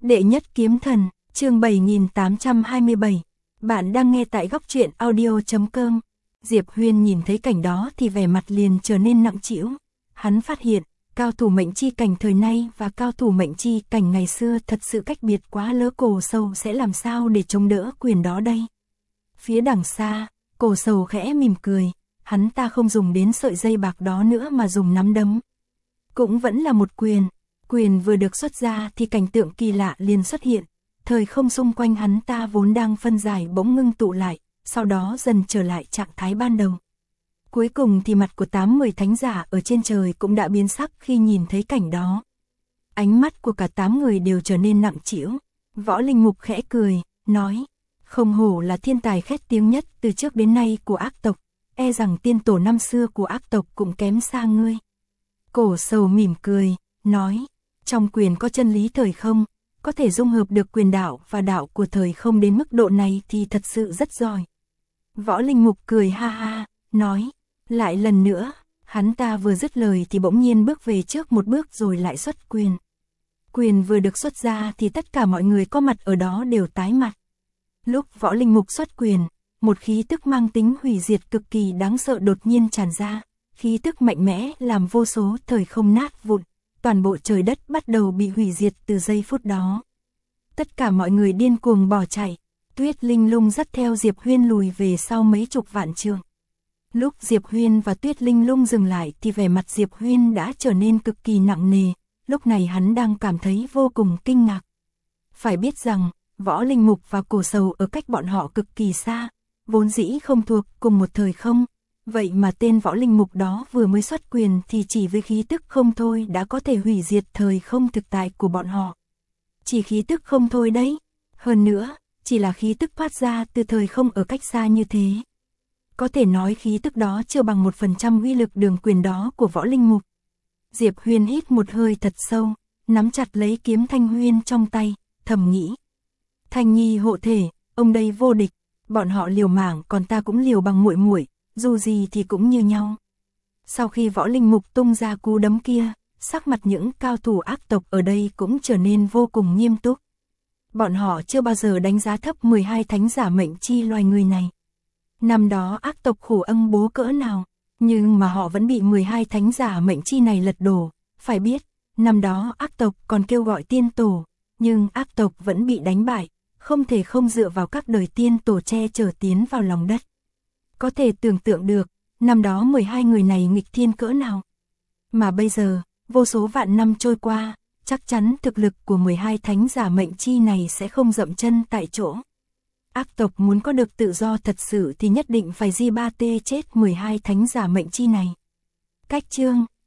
Đệ nhất kiếm thần, chương 7827. Bạn đang nghe tại góc truyện audio.com. Diệp Huyên nhìn thấy cảnh đó thì vẻ mặt liền trở nên nặng trĩu. Hắn phát hiện, cao thủ mệnh chi cảnh thời nay và cao thủ mệnh chi cảnh ngày xưa thật sự cách biệt quá lỡ. Cổ Sầu sẽ làm sao để chống đỡ quyền đó đây? Phía đằng xa, Cổ Sầu khẽ mỉm cười, hắn ta không dùng đến sợi dây bạc đó nữa mà dùng nắm đấm. Cũng vẫn là một quyền. Quyền vừa được xuất ra thì cảnh tượng kỳ lạ liền xuất hiện, thời không xung quanh hắn ta vốn đang phân giải bỗng ngưng tụ lại, sau đó dần trở lại trạng thái ban đầu. Cuối cùng thì mặt của 8-10 thánh giả ở trên trời cũng đã biến sắc khi nhìn thấy cảnh đó. Ánh mắt của cả 8 người đều trở nên nặng trĩu. Võ Linh Mục khẽ cười, nói, không hổ là thiên tài khét tiếng nhất từ trước đến nay của ác tộc, e rằng tiên tổ năm xưa của ác tộc cũng kém xa ngươi. Cổ Sầu mỉm cười, nói, trong quyền có chân lý thời không, có thể dung hợp được quyền đạo và đạo của thời không đến mức độ này thì thật sự rất giỏi. Võ Linh Mục cười ha ha, nói, lại lần nữa. Hắn ta vừa dứt lời thì bỗng nhiên bước về trước một bước rồi lại xuất quyền. Quyền vừa được xuất ra thì tất cả mọi người có mặt ở đó đều tái mặt. Lúc Võ Linh Mục xuất quyền, một khí tức mang tính hủy diệt cực kỳ đáng sợ đột nhiên tràn ra. Khí tức mạnh mẽ làm vô số thời không nát vụn, toàn bộ trời đất bắt đầu bị hủy diệt từ giây phút đó. Tất cả mọi người điên cuồng bỏ chạy, Tuyết Linh Lung dắt theo Diệp Huyên lùi về sau mấy chục vạn trượng. Lúc Diệp Huyên và Tuyết Linh Lung dừng lại thì vẻ mặt Diệp Huyên đã trở nên cực kỳ nặng nề, lúc này hắn đang cảm thấy vô cùng kinh ngạc. Phải biết rằng, Võ Linh Mục và Cổ Sầu ở cách bọn họ cực kỳ xa, vốn dĩ không thuộc cùng một thời không. Vậy mà tên Võ Linh Mục đó vừa mới xuất quyền thì chỉ với khí tức không thôi đã có thể hủy diệt thời không thực tại của bọn họ. Chỉ khí tức không thôi đấy. Hơn nữa, chỉ là khí tức phát ra từ thời không ở cách xa như thế. Có thể nói khí tức đó chưa bằng 1% uy lực đường quyền đó của Võ Linh Mục. Diệp Huyên hít một hơi thật sâu, nắm chặt lấy kiếm Thanh Huyên trong tay, thầm nghĩ. Thanh Nhi hộ thể, ông đây vô địch, bọn họ liều mạng còn ta cũng liều bằng muội muội. Dù gì thì cũng như nhau. Sau khi Võ Linh Mục tung ra cú đấm kia, sắc mặt những cao thủ ác tộc ở đây cũng trở nên vô cùng nghiêm túc. Bọn họ chưa bao giờ đánh giá thấp 12 thánh giả mệnh chi loài người này. Năm đó ác tộc khổ ân bố cỡ nào, nhưng mà họ vẫn bị 12 thánh giả mệnh chi này lật đổ. Phải biết, năm đó ác tộc còn kêu gọi tiên tổ, nhưng ác tộc vẫn bị đánh bại, không thể không dựa vào các đời tiên tổ che chở tiến vào lòng đất. Có thể tưởng tượng được, năm đó 12 người này nghịch thiên cỡ nào. Mà bây giờ, vô số vạn năm trôi qua, chắc chắn thực lực của 12 thánh giả mệnh chi này sẽ không dậm chân tại chỗ. Ác tộc muốn có được tự do thật sự thì nhất định phải di ba tê chết 12 thánh giả mệnh chi này. Cách chương